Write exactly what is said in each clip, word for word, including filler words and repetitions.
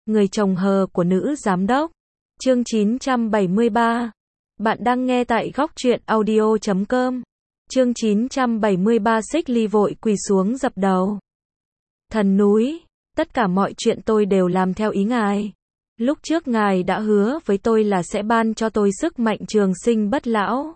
Người chồng hờ của nữ giám đốc. Chương chín trăm bảy mươi ba. Bạn đang nghe tại góc truyện audio chấm com. Chương chín trăm bảy mươi ba. Xích Ly vội quỳ xuống dập đầu. Thần núi, tất cả mọi chuyện tôi đều làm theo ý ngài. Lúc trước ngài đã hứa với tôi là sẽ ban cho tôi sức mạnh trường sinh bất lão.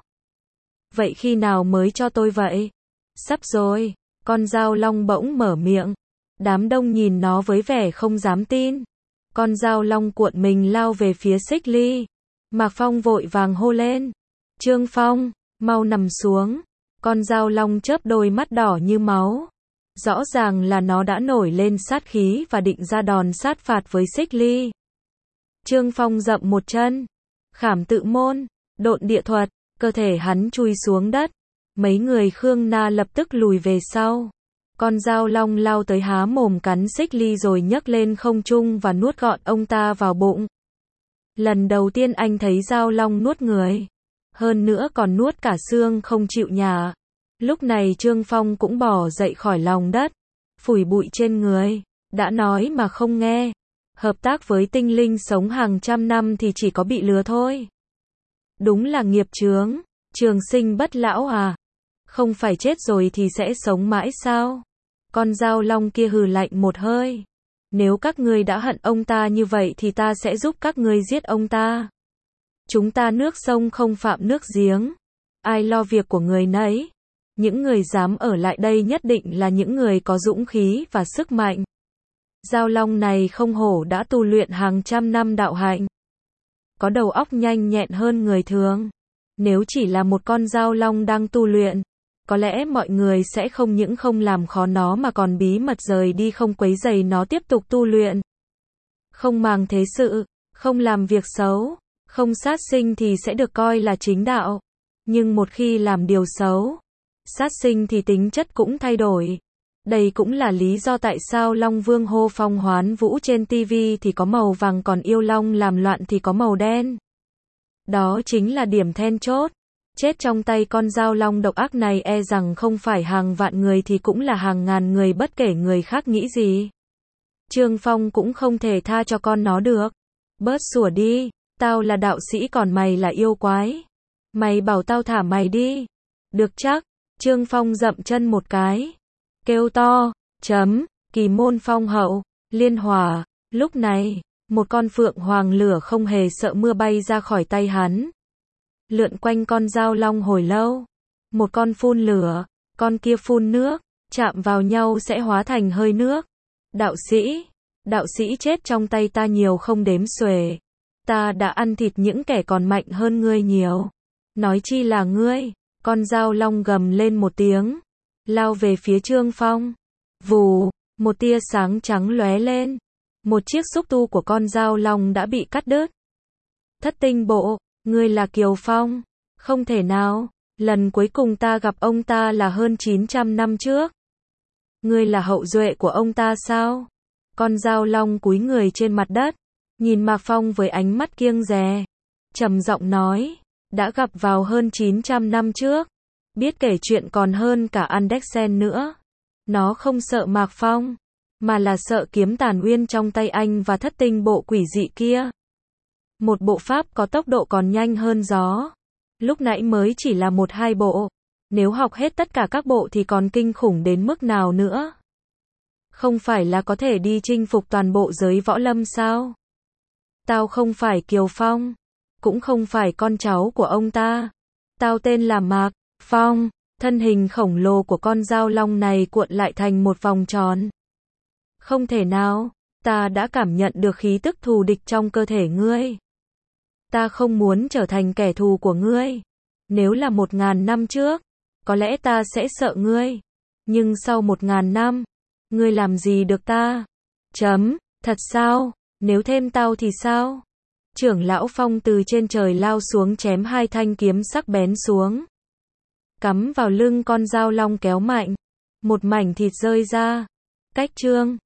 Vậy khi nào mới cho tôi vậy? Sắp rồi. Con dao long bỗng mở miệng. Đám đông nhìn nó với vẻ không dám tin. Con dao long cuộn mình lao về phía Xích Ly. Mạc Phong vội vàng hô lên. Trương Phong, mau nằm xuống. Con dao long chớp đôi mắt đỏ như máu. Rõ ràng là nó đã nổi lên sát khí và định ra đòn sát phạt với Xích Ly. Trương Phong dậm một chân. Khảm tự môn, độn địa thuật, cơ thể hắn chui xuống đất. Mấy người Khương Na lập tức lùi về sau. Con dao long lao tới há mồm cắn Xích Ly rồi nhấc lên không trung và nuốt gọn ông ta vào bụng. Lần đầu tiên anh thấy dao long nuốt người. Hơn nữa còn nuốt cả xương không chịu nhả. Lúc này Trương Phong cũng bò dậy khỏi lòng đất. Phủi bụi trên người. Đã nói mà không nghe. Hợp tác với tinh linh sống hàng trăm năm thì chỉ có bị lừa thôi. Đúng là nghiệp chướng. Trường sinh bất lão à? Không phải chết rồi thì sẽ sống mãi sao? Con dao long kia hừ lạnh một hơi. Nếu các ngươi đã hận ông ta như vậy thì ta sẽ giúp các ngươi giết ông ta. Chúng ta nước sông không phạm nước giếng. Ai lo việc của người nấy. Những người dám ở lại đây nhất định là những người có dũng khí và sức mạnh. Dao long này không hổ đã tu luyện hàng trăm năm đạo hạnh. Có đầu óc nhanh nhẹn hơn người thường. Nếu chỉ là một con dao long đang tu luyện, có lẽ mọi người sẽ không những không làm khó nó mà còn bí mật rời đi không quấy rầy nó tiếp tục tu luyện. Không màng thế sự, không làm việc xấu, không sát sinh thì sẽ được coi là chính đạo. Nhưng một khi làm điều xấu, sát sinh thì tính chất cũng thay đổi. Đây cũng là lý do tại sao Long Vương hô phong hoán vũ trên ti vi thì có màu vàng còn yêu long làm loạn thì có màu đen. Đó chính là điểm then chốt. Chết trong tay con dao long độc ác này e rằng không phải hàng vạn người thì cũng là hàng ngàn người bất kể người khác nghĩ gì. Trương Phong cũng không thể tha cho con nó được. Bớt sủa đi, tao là đạo sĩ còn mày là yêu quái. Mày bảo tao thả mày đi. Được chắc. Trương Phong dậm chân một cái. Kêu to, chấm, kỳ môn phong hậu, liên hỏa. Lúc này, một con phượng hoàng lửa không hề sợ mưa bay ra khỏi tay hắn. Lượn quanh con dao long hồi lâu. Một con phun lửa, con kia phun nước, chạm vào nhau sẽ hóa thành hơi nước. Đạo sĩ, đạo sĩ chết trong tay ta nhiều không đếm xuể. Ta đã ăn thịt những kẻ còn mạnh hơn ngươi nhiều. Nói chi là ngươi. Con dao long gầm lên một tiếng, lao về phía Trương Phong. Vù, một tia sáng trắng lóe lên. Một chiếc xúc tu của con dao long đã bị cắt đứt. Thất tinh bộ, ngươi là Kiều Phong? Không thể nào, lần cuối cùng ta gặp ông ta là hơn chín trăm năm trước. Ngươi là hậu duệ của ông ta sao? Con dao long cúi người trên mặt đất, nhìn Mạc Phong với ánh mắt kiêng dè, trầm giọng nói, đã gặp vào hơn chín trăm năm trước, biết kể chuyện còn hơn cả Andersen nữa. Nó không sợ Mạc Phong, mà là sợ kiếm tàn uyên trong tay anh và thất tinh bộ quỷ dị kia. Một bộ pháp có tốc độ còn nhanh hơn gió. Lúc nãy mới chỉ là một hai bộ. Nếu học hết tất cả các bộ thì còn kinh khủng đến mức nào nữa. Không phải là có thể đi chinh phục toàn bộ giới võ lâm sao? Tao không phải Kiều Phong, cũng không phải con cháu của ông ta. Tao tên là Mạc Phong. Thân hình khổng lồ của con dao long này cuộn lại thành một vòng tròn. Không thể nào, ta đã cảm nhận được khí tức thù địch trong cơ thể ngươi. Ta không muốn trở thành kẻ thù của ngươi. Nếu là một ngàn năm trước, có lẽ ta sẽ sợ ngươi. Nhưng sau một ngàn năm, ngươi làm gì được ta? Chấm, thật sao? Nếu thêm tao thì sao? Trưởng lão Phong từ trên trời lao xuống chém hai thanh kiếm sắc bén xuống. Cắm vào lưng con dao long kéo mạnh. Một mảnh thịt rơi ra. Cách Trương